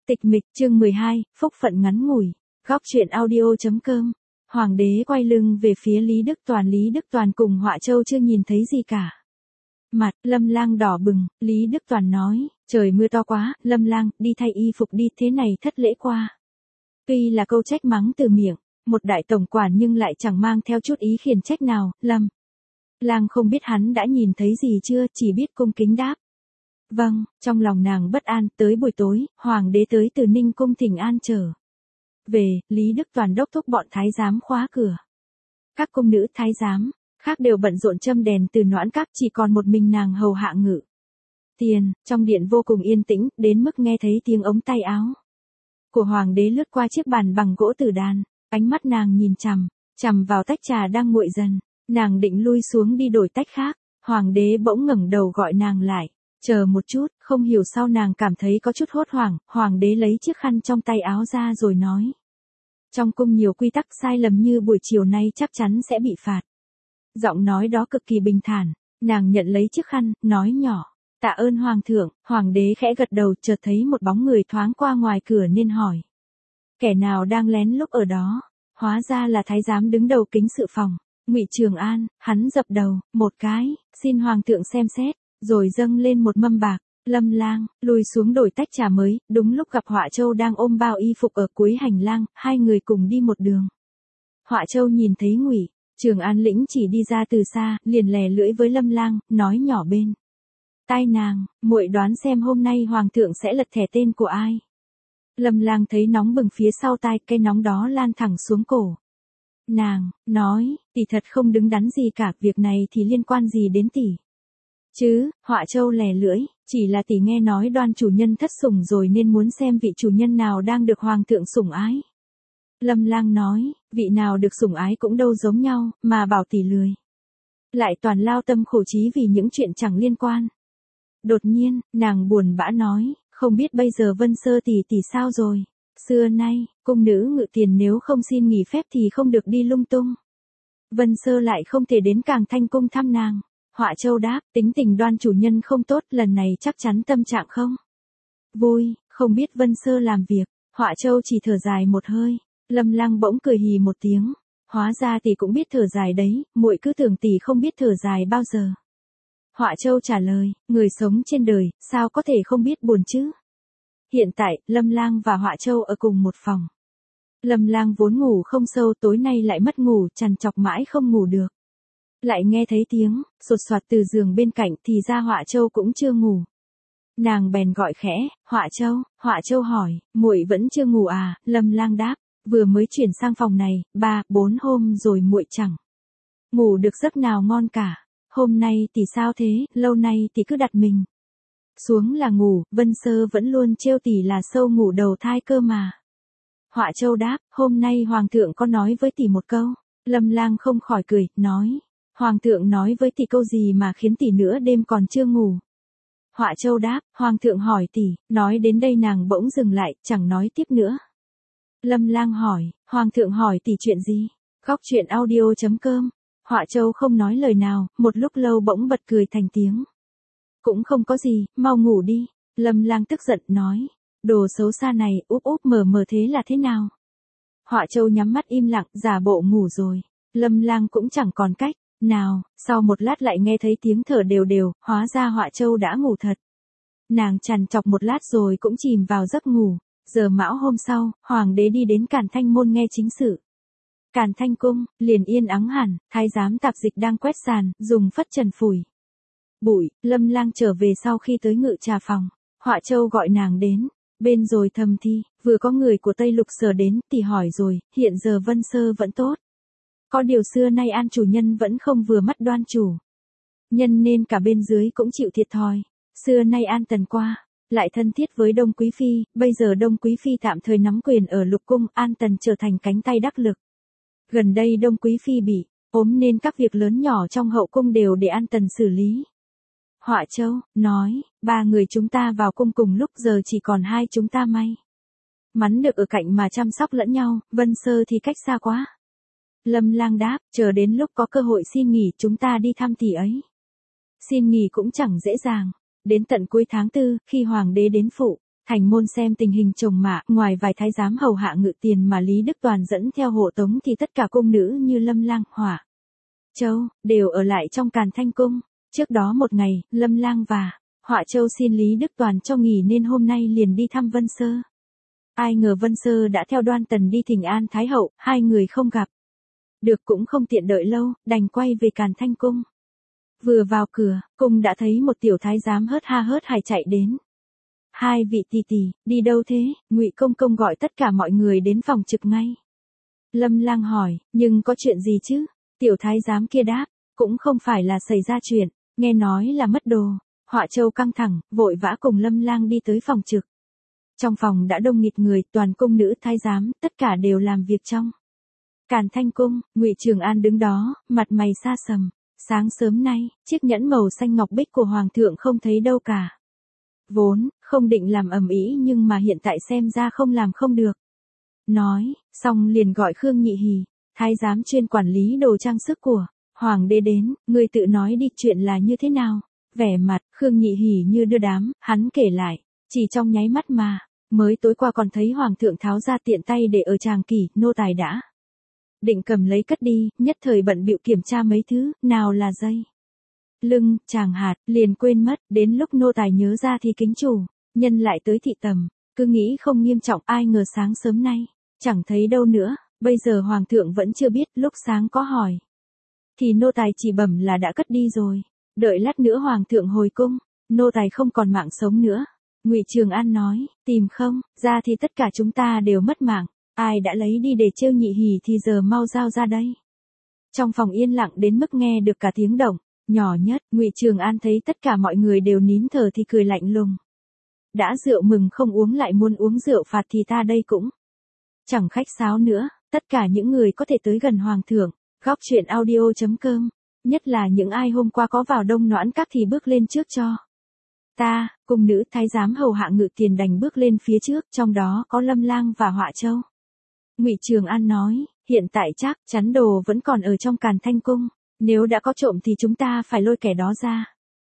Tịch mịch chương 12, phúc phận ngắn ngủi. Góc truyện audio.com. Hoàng đế quay lưng về phía Lý Đức Toàn cùng Họa Châu chưa nhìn thấy gì cả. Mặt Lâm Lang đỏ bừng, Lý Đức Toàn nói, trời mưa to quá, Lâm Lang, đi thay y phục đi, thế này thất lễ qua. Tuy là câu trách mắng từ miệng, một đại tổng quản nhưng lại chẳng mang theo chút ý khiển trách nào. Lâm Lang không biết hắn đã nhìn thấy gì chưa, chỉ biết cung kính đáp. Vâng, trong lòng nàng bất an, tới buổi tối, Hoàng đế tới từ Ninh Cung thỉnh an trở về, Lý Đức Toàn đốc thúc bọn thái giám khóa cửa. Các cung nữ thái giám khác đều bận rộn châm đèn từ noãn các, chỉ còn một mình nàng hầu hạ ngự tiền. Trong điện vô cùng yên tĩnh, đến mức nghe thấy tiếng ống tay áo của Hoàng đế lướt qua chiếc bàn bằng gỗ tử đàn. Ánh mắt nàng nhìn chằm vào tách trà đang nguội dần. Nàng định lui xuống đi đổi tách khác. Hoàng đế bỗng ngẩng đầu gọi nàng lại. Chờ một chút, không hiểu sao nàng cảm thấy có chút hốt hoảng. Hoàng đế lấy chiếc khăn trong tay áo ra rồi nói. Trong cung nhiều quy tắc, sai lầm như buổi chiều nay chắc chắn sẽ bị phạt. Giọng nói đó cực kỳ bình thản. Nàng nhận lấy chiếc khăn, nói nhỏ. Tạ ơn Hoàng thượng. Hoàng đế khẽ gật đầu, chợt thấy một bóng người thoáng qua ngoài cửa nên hỏi. Kẻ nào đang lén lút ở đó? Hóa ra là thái giám đứng đầu kính sự phòng, Ngụy Trường An. Hắn dập đầu một cái, xin Hoàng thượng xem xét, rồi dâng lên một mâm bạc. Lâm Lang lùi xuống đổi tách trà mới, đúng lúc gặp Họa Châu đang ôm bao y phục ở cuối hành lang, hai người cùng đi một đường. Họa Châu nhìn thấy Ngụy Trường An lĩnh chỉ đi ra từ xa, liền lè lưỡi với Lâm Lang, nói nhỏ bên tai nàng, muội đoán xem hôm nay Hoàng thượng sẽ lật thẻ tên của ai. Lâm Lang thấy nóng bừng phía sau tai, cái nóng đó lan thẳng xuống cổ. Nàng nói, tỷ thật không đứng đắn gì cả, việc này thì liên quan gì đến tỷ? Chứ, Họa Châu lè lưỡi, chỉ là tỷ nghe nói Đoan chủ nhân thất sủng rồi nên muốn xem vị chủ nhân nào đang được Hoàng thượng sủng ái. Lâm Lang nói, vị nào được sủng ái cũng đâu giống nhau, mà bảo tỷ lười lại toàn lao tâm khổ trí vì những chuyện chẳng liên quan. Đột nhiên, nàng buồn bã nói, không biết bây giờ Vân Sơ tỷ sao rồi? Xưa nay, cung nữ ngự tiền nếu không xin nghỉ phép thì không được đi lung tung. Vân Sơ lại không thể đến Càng Thanh cung thăm nàng. Họa Châu đáp, tính tình Đoan chủ nhân không tốt, lần này chắc chắn tâm trạng không vui, không biết Vân Sơ làm việc. Họa Châu chỉ thở dài một hơi. Lâm Lang bỗng cười hì một tiếng. Hóa ra tỷ cũng biết thở dài đấy, muội cứ tưởng tỷ không biết thở dài bao giờ. Họa Châu trả lời, người sống trên đời, sao có thể không biết buồn chứ? Hiện tại, Lâm Lang và Họa Châu ở cùng một phòng. Lâm Lang vốn ngủ không sâu, tối nay lại mất ngủ, trằn trọc mãi không ngủ được. Lại nghe thấy tiếng sột soạt từ giường bên cạnh, thì ra Họa Châu cũng chưa ngủ. Nàng bèn gọi khẽ, Họa Châu hỏi, muội vẫn chưa ngủ à? Lâm Lang đáp, vừa mới chuyển sang phòng này, 3-4 hôm rồi muội chẳng ngủ được giấc nào ngon cả. Hôm nay tỷ sao thế, lâu nay tỷ cứ đặt mình xuống là ngủ, Vân Sơ vẫn luôn trêu tỷ là sâu ngủ đầu thai cơ mà. Họa Châu đáp, hôm nay Hoàng thượng có nói với tỷ một câu. Lâm Lang không khỏi cười, nói, Hoàng thượng nói với tỷ câu gì mà khiến tỷ nửa đêm còn chưa ngủ? Họa Châu đáp, Hoàng thượng hỏi tỷ. Nói đến đây nàng bỗng dừng lại, chẳng nói tiếp nữa. Lâm Lang hỏi, Hoàng thượng hỏi tỷ chuyện gì? Góc truyện audio.com. Họa Châu không nói lời nào, một lúc lâu bỗng bật cười thành tiếng. Cũng không có gì, mau ngủ đi. Lâm Lang tức giận nói, đồ xấu xa này, úp mờ thế là thế nào? Họa Châu nhắm mắt im lặng, giả bộ ngủ rồi. Lâm Lang cũng chẳng còn cách nào, sau một lát lại nghe thấy tiếng thở đều, hóa ra Họa Châu đã ngủ thật. Nàng trằn trọc một lát rồi cũng chìm vào giấc ngủ. Giờ mão hôm sau, Hoàng đế đi đến Càn Thanh môn nghe chính sự. Càn Thanh cung liền yên ắng hẳn, thái giám tạp dịch đang quét sàn, dùng phất trần phủi bụi. Lâm Lang trở về sau khi tới ngự trà phòng. Họa Châu gọi nàng đến bên rồi thầm thi, vừa có người của Tây Lục Sở đến, tỷ hỏi rồi, hiện giờ Vân Sơ vẫn tốt. Có điều xưa nay An chủ nhân vẫn không vừa mắt Đoan chủ nhân nên cả bên dưới cũng chịu thiệt thòi. Xưa nay An Tần qua lại thân thiết với Đông Quý phi, bây giờ Đông Quý phi tạm thời nắm quyền ở Lục cung, An Tần trở thành cánh tay đắc lực. Gần đây Đông Quý phi bị ốm nên các việc lớn nhỏ trong hậu cung đều để An Tần xử lý. Họa Châu nói, 3 người chúng ta vào cung cùng lúc, giờ chỉ còn 2 chúng ta may mắn được ở cạnh mà chăm sóc lẫn nhau, Vân Sơ thì cách xa quá. Lâm Lang đáp, chờ đến lúc có cơ hội xin nghỉ chúng ta đi thăm tỷ ấy. Xin nghỉ cũng chẳng dễ dàng. Đến tận cuối tháng 4, khi Hoàng đế đến phụ Thành môn xem tình hình chồng mạ, ngoài vài thái giám hầu hạ ngự tiền mà Lý Đức Toàn dẫn theo hộ tống thì tất cả cung nữ như Lâm Lang, Hỏa Châu, đều ở lại trong Càn Thanh Cung. Trước đó một ngày, Lâm Lang và Họa Châu xin Lý Đức Toàn cho nghỉ nên hôm nay liền đi thăm Vân Sơ. Ai ngờ Vân Sơ đã theo Đoan Tần đi thỉnh an Thái Hậu, hai người không gặp được cũng không tiện đợi lâu, đành quay về Càn Thanh Cung. Vừa vào cửa, cung đã thấy một tiểu thái giám hớt ha hớt hải chạy đến. Hai vị tỷ tỷ, đi đâu thế? Ngụy Công Công gọi tất cả mọi người đến phòng trực ngay. Lâm Lang hỏi, nhưng có chuyện gì chứ? Tiểu thái giám kia đáp, cũng không phải là xảy ra chuyện, nghe nói là mất đồ. Họa Châu căng thẳng, vội vã cùng Lâm Lang đi tới phòng trực. Trong phòng đã đông nghịt người, toàn cung nữ thái giám, tất cả đều làm việc trong Càn Thanh Cung. Ngụy Trường An đứng đó, mặt mày xa sầm. Sáng sớm nay, chiếc nhẫn màu xanh ngọc bích của Hoàng thượng không thấy đâu cả. Vốn, không định làm ầm ĩ nhưng mà hiện tại xem ra không làm không được. Nói, xong liền gọi Khương Nhị Hỉ, thái giám chuyên quản lý đồ trang sức của Hoàng đế đến, người tự nói đi chuyện là như thế nào. Vẻ mặt, Khương Nhị Hỉ như đưa đám, hắn kể lại, chỉ trong nháy mắt mà, mới tối qua còn thấy Hoàng thượng tháo ra tiện tay để ở tràng kỷ, nô tài đã định cầm lấy cất đi, nhất thời bận bịu kiểm tra mấy thứ, nào là dây lưng, tràng hạt, liền quên mất, đến lúc nô tài nhớ ra thì kính chủ, nhân lại tới thị tầm, cứ nghĩ không nghiêm trọng, ai ngờ sáng sớm nay, chẳng thấy đâu nữa, bây giờ Hoàng thượng vẫn chưa biết, lúc sáng có hỏi. Thì nô tài chỉ bẩm là đã cất đi rồi, đợi lát nữa Hoàng thượng hồi cung, nô tài không còn mạng sống nữa. Ngụy Trường An nói, tìm không, ra thì tất cả chúng ta đều mất mạng, ai đã lấy đi để trêu Nhị Hỉ thì giờ mau giao ra đây. Trong phòng yên lặng đến mức nghe được cả tiếng động nhỏ nhất, Ngụy Trường An thấy tất cả mọi người đều nín thở thì cười lạnh lùng. Đã rượu mừng không uống lại muốn uống rượu phạt thì ta đây cũng chẳng khách sáo nữa, tất cả những người có thể tới gần Hoàng thượng, góc truyện audio.com, nhất là những ai hôm qua có vào Đông Noãn Các thì bước lên trước cho ta. Cung nữ thái giám hầu hạ ngự tiền đành bước lên phía trước, trong đó có Lâm Lang và Họa Châu. Ngụy Trường An nói, hiện tại chắc chắn đồ vẫn còn ở trong Càn Thanh Cung, nếu đã có trộm thì chúng ta phải lôi kẻ đó ra.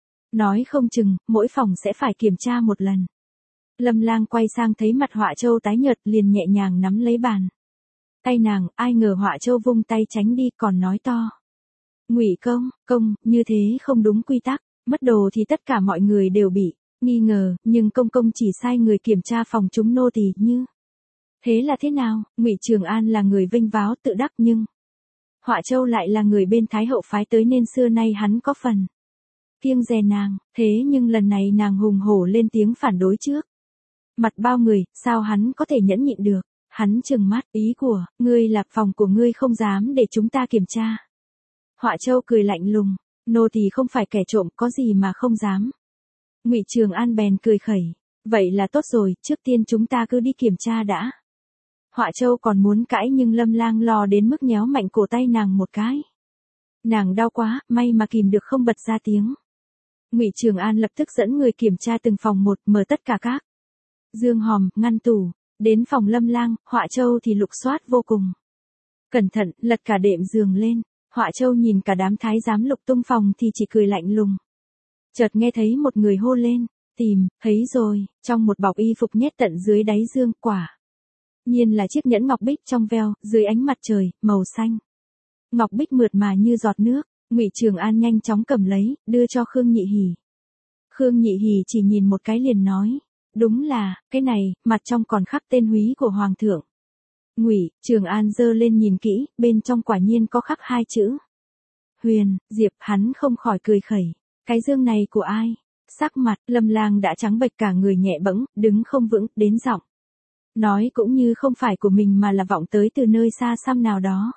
Nói không chừng, mỗi phòng sẽ phải kiểm tra một lần. Lâm Lang quay sang thấy mặt Họa Châu tái nhợt liền nhẹ nhàng nắm lấy bàn tay nàng, ai ngờ Họa Châu vung tay tránh đi còn nói to. Ngụy công, như thế không đúng quy tắc, mất đồ thì tất cả mọi người đều bị nghi ngờ, nhưng công chỉ sai người kiểm tra phòng chúng nô tỳ như thế là thế nào? Ngụy Trường An là người vênh váo tự đắc nhưng Họa Châu lại là người bên Thái Hậu phái tới nên xưa nay hắn có phần kiêng dè nàng, thế nhưng lần này nàng hùng hổ lên tiếng phản đối trước mặt bao người, sao hắn có thể nhẫn nhịn được? Hắn trừng mắt, ý của ngươi là phòng của ngươi không dám để chúng ta kiểm tra. Họa Châu cười lạnh lùng, nô tỳ không phải kẻ trộm, có gì mà không dám. Ngụy Trường An bèn cười khẩy, vậy là tốt rồi, trước tiên chúng ta cứ đi kiểm tra đã. Họa Châu còn muốn cãi nhưng Lâm Lang lo đến mức nhéo mạnh cổ tay nàng một cái. Nàng đau quá, may mà kìm được không bật ra tiếng. Ngụy Trường An lập tức dẫn người kiểm tra từng phòng một, mở tất cả các dương hòm, ngăn tủ. Đến phòng Lâm Lang, Họa Châu thì lục soát vô cùng cẩn thận, lật cả đệm giường lên. Họa Châu nhìn cả đám thái giám lục tung phòng thì chỉ cười lạnh lùng. Chợt nghe thấy một người hô lên, tìm, thấy rồi, trong một bọc y phục nhét tận dưới đáy dương, quả nhiên là chiếc nhẫn ngọc bích trong veo, dưới ánh mặt trời, màu xanh. Ngọc bích mượt mà như giọt nước. Ngụy Trường An nhanh chóng cầm lấy, đưa cho Khương Nhị Hỉ. Khương Nhị Hỉ chỉ nhìn một cái liền nói, đúng là, cái này, mặt trong còn khắc tên húy của Hoàng thượng. Ngụy Trường An giơ lên nhìn kỹ, bên trong quả nhiên có khắc hai chữ Huyền, Diệp, hắn không khỏi cười khẩy. Cái dương này của ai? Sắc mặt, Lâm Lang đã trắng bệch cả người nhẹ bẫng, đứng không vững, đến giọng nói cũng như không phải của mình mà là vọng tới từ nơi xa xăm nào đó.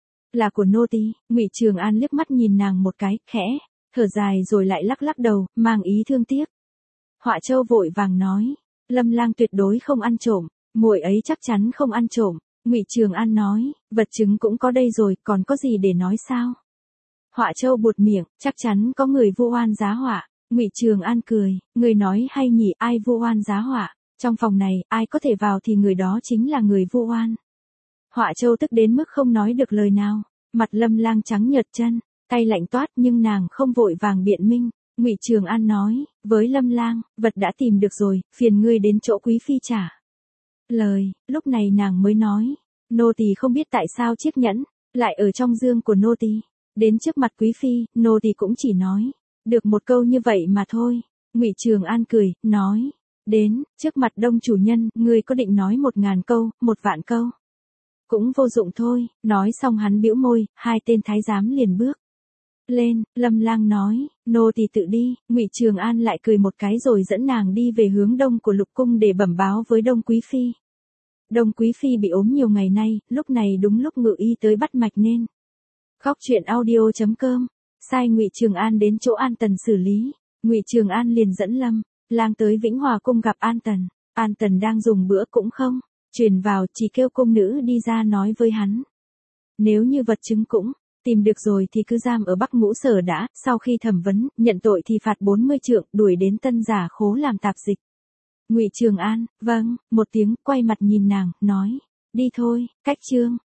Là của nô tỳ. Ngụy Trường An liếc mắt nhìn nàng một cái, khẽ thở dài rồi lại lắc lắc đầu, mang ý thương tiếc. Họa Châu vội vàng nói, Lâm Lang tuyệt đối không ăn trộm, muội ấy chắc chắn không ăn trộm. Ngụy Trường An nói, vật chứng cũng có đây rồi, còn có gì để nói sao? Họa Châu buột miệng, chắc chắn có người vu oan giá họa. Ngụy Trường An cười, người nói hay nhỉ, ai vu oan giá họa? Trong phòng này, ai có thể vào thì người đó chính là người vu oan. Họa Châu tức đến mức không nói được lời nào, mặt Lâm Lang trắng nhợt chân, tay lạnh toát nhưng nàng không vội vàng biện minh. Ngụy Trường An nói, với Lâm Lang, vật đã tìm được rồi, phiền ngươi đến chỗ quý phi trả lời. Lúc này nàng mới nói, nô tỳ không biết tại sao chiếc nhẫn lại ở trong dương của nô tỳ. Đến trước mặt quý phi, nô tỳ cũng chỉ nói được một câu như vậy mà thôi. Ngụy Trường An cười, nói, đến trước mặt đông chủ nhân, ngươi có định nói 1000 câu, 1 vạn câu cũng vô dụng thôi. Nói xong hắn bĩu môi, hai tên thái giám liền bước lên. Lâm Lang nói, nô tỳ tự đi. Ngụy Trường An lại cười một cái rồi dẫn nàng đi về hướng đông của lục cung để bẩm báo với Đông quý phi. Đông quý phi bị ốm nhiều ngày nay, lúc này đúng lúc Ngự Y tới bắt mạch nên khóc chuyện audio.com sai Ngụy Trường An đến chỗ An Tần xử lý. Ngụy Trường An liền dẫn Lâm Lang tới Vĩnh Hòa cung gặp An Tần. An Tần đang dùng bữa cũng không truyền vào, chỉ kêu cung nữ đi ra nói với hắn, nếu như vật chứng cũng tìm được rồi thì cứ giam ở Bắc Ngũ Sở đã, sau khi thẩm vấn, nhận tội thì phạt 40 trượng, đuổi đến Tân Giả Khố làm tạp dịch. Ngụy Trường An, vâng, một tiếng, quay mặt nhìn nàng, nói, đi thôi. Cách chương